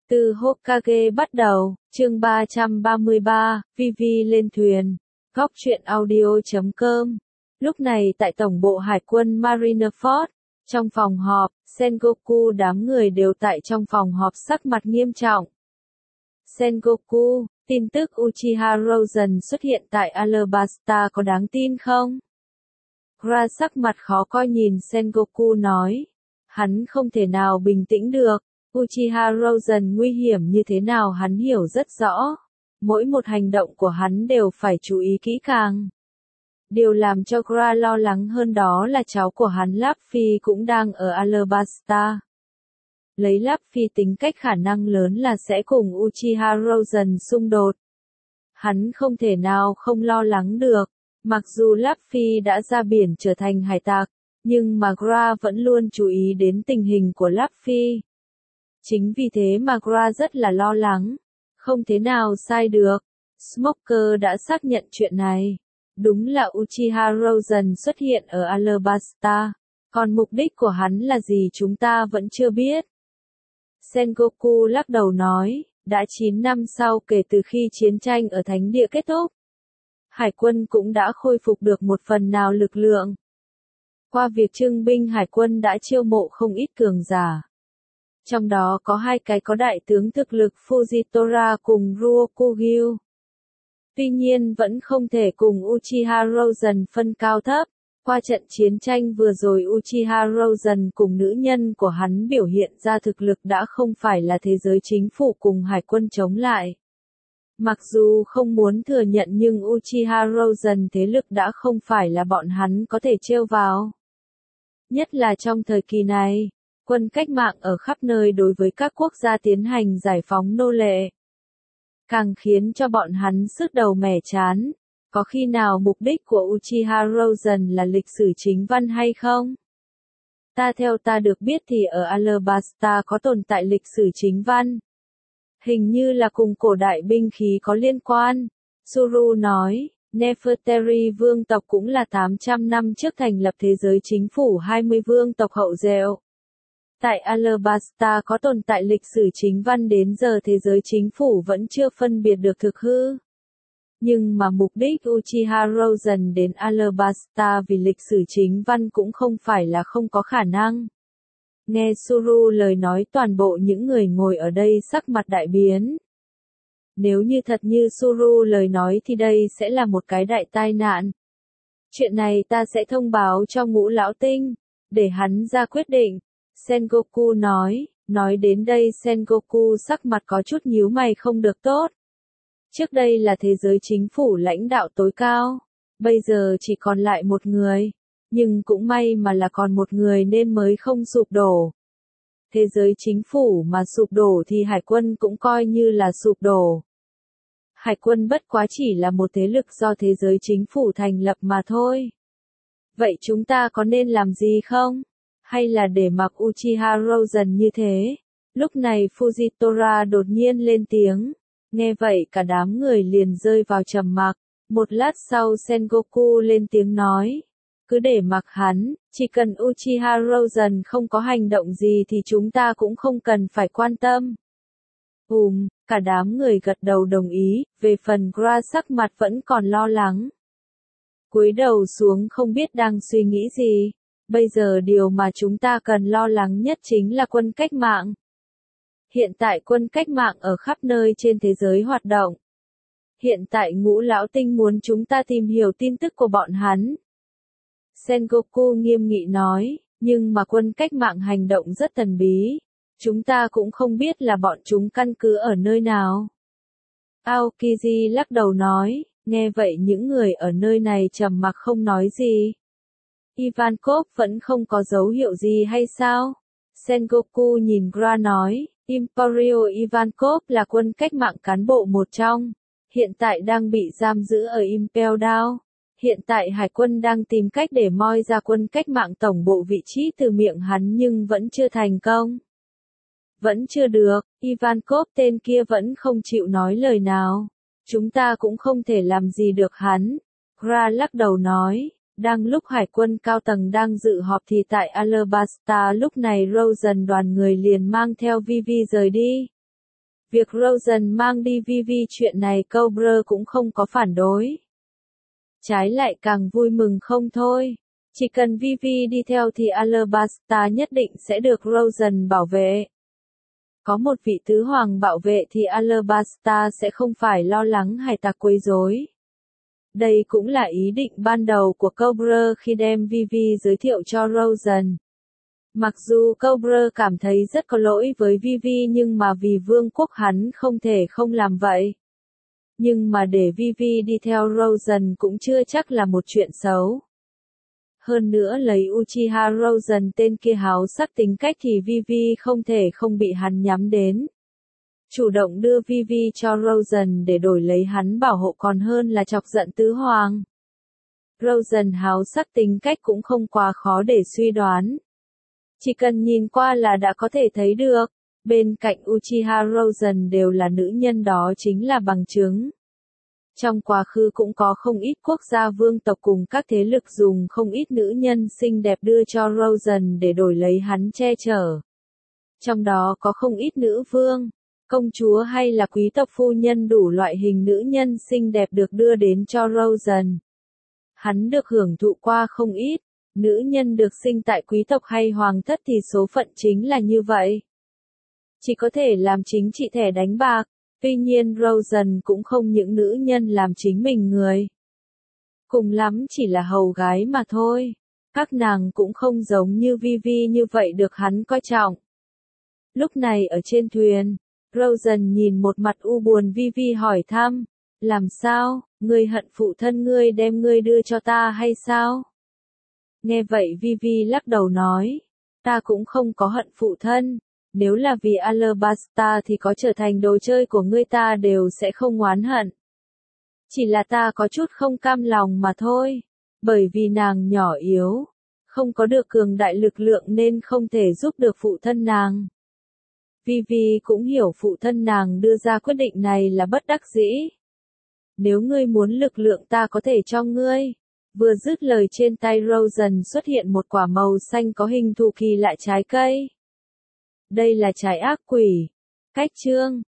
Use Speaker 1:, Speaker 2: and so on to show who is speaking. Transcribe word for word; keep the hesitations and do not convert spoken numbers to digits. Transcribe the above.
Speaker 1: Từ Hokage bắt đầu, chương ba trăm ba mươi ba, Vivi lên thuyền. Góc truyện audio chấm com. Lúc này tại tổng bộ hải quân Marineford, trong phòng họp, Sengoku đám người đều tại trong phòng họp sắc mặt nghiêm trọng. Sengoku, tin tức Uchiha Rosen xuất hiện tại Alabasta có đáng tin không? Ra sắc mặt khó coi nhìn Sengoku nói. Hắn không thể nào bình tĩnh được. Uchiha Rosen nguy hiểm như thế nào hắn hiểu rất rõ. Mỗi một hành động của hắn đều phải chú ý kỹ càng. Điều làm cho Gra lo lắng hơn đó là cháu của hắn Luffy cũng đang ở Alabasta. Lấy Luffy tính cách khả năng lớn là sẽ cùng Uchiha Rosen xung đột. Hắn không thể nào không lo lắng được. Mặc dù Luffy đã ra biển trở thành hải tặc, nhưng mà Gra vẫn luôn chú ý đến tình hình của Luffy. Chính vì thế mà Gra rất là lo lắng. Không thế nào sai được. Smoker đã xác nhận chuyện này. Đúng là Uchiha Rosen xuất hiện ở Alabasta. Còn mục đích của hắn là gì chúng ta vẫn chưa biết. Sengoku lắc đầu nói, đã chín năm sau kể từ khi chiến tranh ở Thánh Địa kết thúc. Hải quân cũng đã khôi phục được một phần nào lực lượng. Qua việc trưng binh hải quân đã chiêu mộ không ít cường giả. Trong đó có hai cái có đại tướng thực lực Fujitora cùng Ryokugyu. Tuy nhiên vẫn không thể cùng Uchiha Rosen phân cao thấp. Qua trận chiến tranh vừa rồi Uchiha Rosen cùng nữ nhân của hắn biểu hiện ra thực lực đã không phải là thế giới chính phủ cùng hải quân chống lại. Mặc dù không muốn thừa nhận nhưng Uchiha Rosen thế lực đã không phải là bọn hắn có thể trêu vào. Nhất là trong thời kỳ này, quân cách mạng ở khắp nơi đối với các quốc gia tiến hành giải phóng nô lệ. Càng khiến cho bọn hắn sứt đầu mẻ chán. Có khi nào mục đích của Uchiha Rosen là lịch sử chính văn hay không? Ta theo ta được biết thì ở Alabasta có tồn tại lịch sử chính văn. Hình như là cùng cổ đại binh khí có liên quan. Suru nói, Nefertari vương tộc cũng là tám trăm năm trước thành lập thế giới chính phủ hai mươi vương tộc hậu duệ. Tại Alabasta có tồn tại lịch sử chính văn đến giờ thế giới chính phủ vẫn chưa phân biệt được thực hư. Nhưng mà mục đích Uchiha Rosen đến Alabasta vì lịch sử chính văn cũng không phải là không có khả năng. Nghe Suru lời nói toàn bộ những người ngồi ở đây sắc mặt đại biến. Nếu như thật như Suru lời nói thì đây sẽ là một cái đại tai nạn. Chuyện này ta sẽ thông báo cho Ngũ Lão Tinh, để hắn ra quyết định. Sengoku nói, nói đến đây Sengoku sắc mặt có chút nhíu mày không được tốt. Trước đây là thế giới chính phủ lãnh đạo tối cao, bây giờ chỉ còn lại một người, nhưng cũng may mà là còn một người nên mới không sụp đổ. Thế giới chính phủ mà sụp đổ thì hải quân cũng coi như là sụp đổ. Hải quân bất quá chỉ là một thế lực do thế giới chính phủ thành lập mà thôi. Vậy chúng ta có nên làm gì không? Hay là để mặc Uchiha Rosen như thế? Lúc này Fujitora đột nhiên lên tiếng. Nghe vậy cả đám người liền rơi vào trầm mặc. Một lát sau Sengoku lên tiếng nói. Cứ để mặc hắn, chỉ cần Uchiha Rosen không có hành động gì thì chúng ta cũng không cần phải quan tâm. Ừm, cả đám người gật đầu đồng ý, về phần Gra sắc mặt vẫn còn lo lắng. Cúi đầu xuống không biết đang suy nghĩ gì. Bây giờ điều mà chúng ta cần lo lắng nhất chính là quân cách mạng. Hiện tại quân cách mạng ở khắp nơi trên thế giới hoạt động. Hiện tại Ngũ Lão Tinh muốn chúng ta tìm hiểu tin tức của bọn hắn. Sengoku nghiêm nghị nói, nhưng mà quân cách mạng hành động rất thần bí. Chúng ta cũng không biết là bọn chúng căn cứ ở nơi nào. Aokiji lắc đầu nói, nghe vậy những người ở nơi này trầm mặc không nói gì. Ivankov vẫn không có dấu hiệu gì hay sao? Sengoku nhìn Gra nói, Emporio Ivankov là quân cách mạng cán bộ một trong, hiện tại đang bị giam giữ ở Impel Down. Hiện tại hải quân đang tìm cách để moi ra quân cách mạng tổng bộ vị trí từ miệng hắn nhưng vẫn chưa thành công. Vẫn chưa được, Ivankov tên kia vẫn không chịu nói lời nào. Chúng ta cũng không thể làm gì được hắn. Gra lắc đầu nói. Đang lúc hải quân cao tầng đang dự họp thì tại Alabasta lúc này Rosen đoàn người liền mang theo Vivi rời đi. Việc Rosen mang đi Vivi chuyện này Cobra cũng không có phản đối. Trái lại càng vui mừng không thôi. Chỉ cần Vivi đi theo thì Alabasta nhất định sẽ được Rosen bảo vệ. Có một vị tứ hoàng bảo vệ thì Alabasta sẽ không phải lo lắng hải tặc quấy rối. Đây cũng là ý định ban đầu của Cobra khi đem Vivi giới thiệu cho Rosen. Mặc dù Cobra cảm thấy rất có lỗi với Vivi nhưng mà vì vương quốc hắn không thể không làm vậy. Nhưng mà để Vivi đi theo Rosen cũng chưa chắc là một chuyện xấu. Hơn nữa lấy Uchiha Rosen tên kia háo sắc tính cách thì Vivi không thể không bị hắn nhắm đến. Chủ động đưa Vivi cho Rosen để đổi lấy hắn bảo hộ còn hơn là chọc giận tứ hoàng. Rosen háo sắc tính cách cũng không quá khó để suy đoán. Chỉ cần nhìn qua là đã có thể thấy được, bên cạnh Uchiha Rosen đều là nữ nhân, đó chính là bằng chứng. Trong quá khứ cũng có không ít quốc gia vương tộc cùng các thế lực dùng không ít nữ nhân xinh đẹp đưa cho Rosen để đổi lấy hắn che chở. Trong đó có không ít nữ vương, công chúa hay là quý tộc phu nhân, đủ loại hình nữ nhân xinh đẹp được đưa đến cho Rosen. Hắn được hưởng thụ qua không ít, nữ nhân được sinh tại quý tộc hay hoàng thất thì số phận chính là như vậy. Chỉ có thể làm chính trị thẻ đánh bạc. Tuy nhiên Rosen cũng không những nữ nhân làm chính mình người. Cùng lắm chỉ là hầu gái mà thôi. Các nàng cũng không giống như Vivi như vậy được hắn coi trọng. Lúc này ở trên thuyền, Rosen nhìn một mặt u buồn Vivi hỏi thăm. Làm sao, ngươi hận phụ thân ngươi đem ngươi đưa cho ta hay sao? Nghe vậy Vivi lắc đầu nói. Ta cũng không có hận phụ thân. Nếu là vì Alabasta thì có trở thành đồ chơi của ngươi ta đều sẽ không oán hận. Chỉ là ta có chút không cam lòng mà thôi. Bởi vì nàng nhỏ yếu, không có được cường đại lực lượng nên không thể giúp được phụ thân nàng. Vivi cũng hiểu phụ thân nàng đưa ra quyết định này là bất đắc dĩ. Nếu ngươi muốn lực lượng ta có thể cho ngươi. Vừa dứt lời trên tay Rosen xuất hiện một quả màu xanh có hình thù kỳ lạ trái cây. Đây là trái ác quỷ. Cách chương